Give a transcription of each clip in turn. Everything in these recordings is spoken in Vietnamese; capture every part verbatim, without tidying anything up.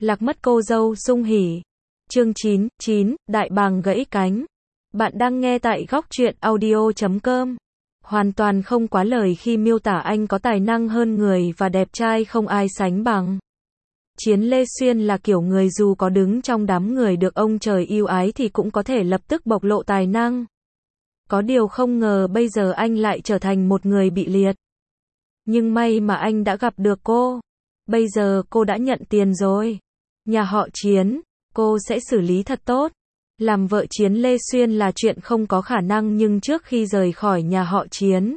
Lạc mất cô dâu sung hỉ. Chương chín, chín, đại bàng gãy cánh. Bạn đang nghe tại góc truyện audio chấm com. Hoàn toàn không quá lời khi miêu tả anh có tài năng hơn người và đẹp trai không ai sánh bằng. Chiến Lê Xuyên là kiểu người dù có đứng trong đám người được ông trời yêu ái thì cũng có thể lập tức bộc lộ tài năng. Có điều không ngờ bây giờ anh lại trở thành một người bị liệt. Nhưng may mà anh đã gặp được cô. Bây giờ cô đã nhận tiền rồi. Nhà họ Chiến, cô sẽ xử lý thật tốt. Làm vợ Chiến Lê Xuyên là chuyện không có khả năng nhưng trước khi rời khỏi nhà họ Chiến,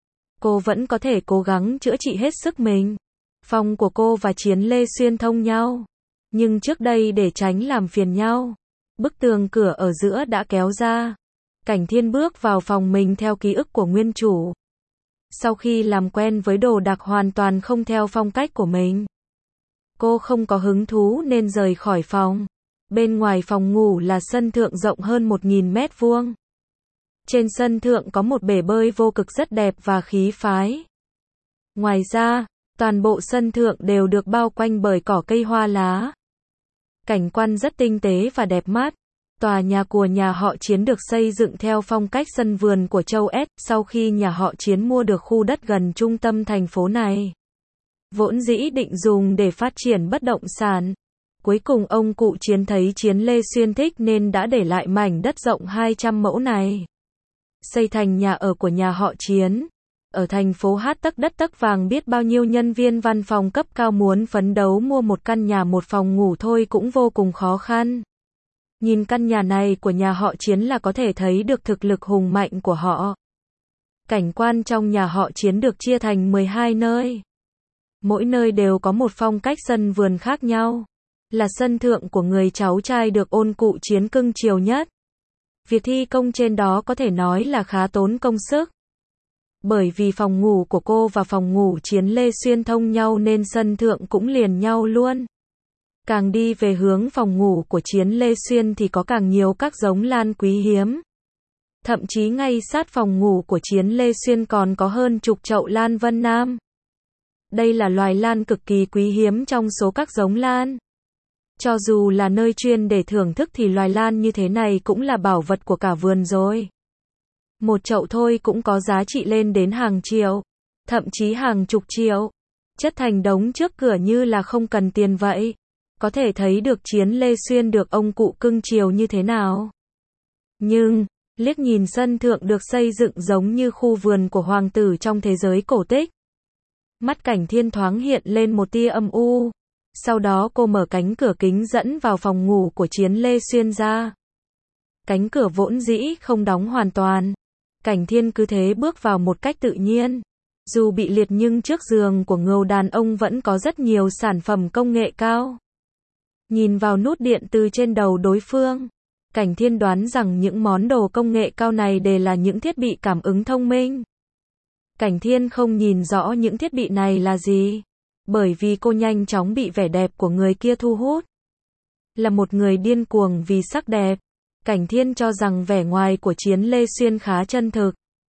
cô vẫn có thể cố gắng chữa trị hết sức mình. Phòng của cô và Chiến Lê Xuyên thông nhau. Nhưng trước đây để tránh làm phiền nhau, bức tường cửa ở giữa đã kéo ra. Cảnh Thiên bước vào phòng mình theo ký ức của nguyên chủ. Sau khi làm quen với đồ đạc hoàn toàn không theo phong cách của mình, cô không có hứng thú nên rời khỏi phòng. Bên ngoài phòng ngủ là sân thượng rộng hơn một nghìn mét vuông. Trên sân thượng có một bể bơi vô cực rất đẹp và khí phái. Ngoài ra, toàn bộ sân thượng đều được bao quanh bởi cỏ cây hoa lá. Cảnh quan rất tinh tế và đẹp mắt. Tòa nhà của nhà họ Chiến được xây dựng theo phong cách sân vườn của châu Âu sau khi nhà họ Chiến mua được khu đất gần trung tâm thành phố này. Vốn dĩ định dùng để phát triển bất động sản. Cuối cùng ông cụ Chiến thấy Chiến Lê Xuyên thích nên đã để lại mảnh đất rộng hai trăm mẫu này. Xây thành nhà ở của nhà họ Chiến. Ở thành phố Hát tấc đất tấc vàng biết bao nhiêu nhân viên văn phòng cấp cao muốn phấn đấu mua một căn nhà một phòng ngủ thôi cũng vô cùng khó khăn. Nhìn căn nhà này của nhà họ Chiến là có thể thấy được thực lực hùng mạnh của họ. Cảnh quan trong nhà họ Chiến được chia thành mười hai nơi. Mỗi nơi đều có một phong cách sân vườn khác nhau. Là sân thượng của người cháu trai được ôn cụ Chiến cưng chiều nhất. Việc thi công trên đó có thể nói là khá tốn công sức. Bởi vì phòng ngủ của cô và phòng ngủ Chiến Lê Xuyên thông nhau nên sân thượng cũng liền nhau luôn. Càng đi về hướng phòng ngủ của Chiến Lê Xuyên thì có càng nhiều các giống lan quý hiếm. Thậm chí ngay sát phòng ngủ của Chiến Lê Xuyên còn có hơn chục chậu lan Vân Nam. Đây là loài lan cực kỳ quý hiếm trong số các giống lan. Cho dù là nơi chuyên để thưởng thức thì loài lan như thế này cũng là bảo vật của cả vườn rồi. Một chậu thôi cũng có giá trị lên đến hàng triệu, thậm chí hàng chục triệu. Chất thành đống trước cửa như là không cần tiền vậy. Có thể thấy được Chiến Lê Xuyên được ông cụ cưng chiều như thế nào. Nhưng, liếc nhìn sân thượng được xây dựng giống như khu vườn của hoàng tử trong thế giới cổ tích. Mắt Cảnh Thiên thoáng hiện lên một tia âm u. Sau đó cô mở cánh cửa kính dẫn vào phòng ngủ của Chiến Lê Xuyên ra. Cánh cửa vốn dĩ không đóng hoàn toàn. Cảnh Thiên cứ thế bước vào một cách tự nhiên. Dù bị liệt nhưng trước giường của người đàn ông vẫn có rất nhiều sản phẩm công nghệ cao. Nhìn vào nút điện từ trên đầu đối phương, Cảnh Thiên đoán rằng những món đồ công nghệ cao này đều là những thiết bị cảm ứng thông minh. Cảnh Thiên không nhìn rõ những thiết bị này là gì, bởi vì cô nhanh chóng bị vẻ đẹp của người kia thu hút. Là một người điên cuồng vì sắc đẹp, Cảnh Thiên cho rằng vẻ ngoài của Chiến Lê Xuyên khá chân thực.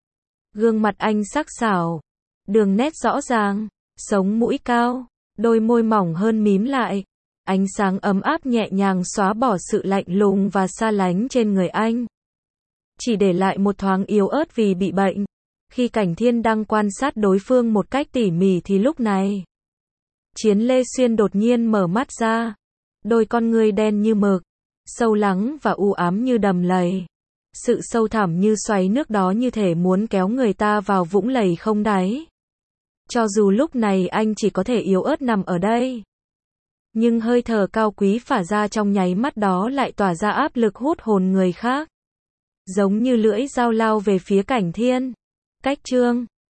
Gương mặt anh sắc sảo, đường nét rõ ràng, sống mũi cao, đôi môi mỏng hơn mím lại. Ánh sáng ấm áp nhẹ nhàng xóa bỏ sự lạnh lùng và xa lánh trên người anh. Chỉ để lại một thoáng yếu ớt vì bị bệnh. Khi Cảnh Thiên đang quan sát đối phương một cách tỉ mỉ thì lúc này, Chiến Lê Xuyên đột nhiên mở mắt ra. Đôi con ngươi đen như mực, sâu lắng và u ám như đầm lầy. Sự sâu thẳm như xoáy nước đó như thể muốn kéo người ta vào vũng lầy không đáy. Cho dù lúc này anh chỉ có thể yếu ớt nằm ở đây, nhưng hơi thở cao quý phả ra trong nháy mắt đó lại tỏa ra áp lực hút hồn người khác. Giống như lưỡi dao lao về phía Cảnh Thiên. Cách chương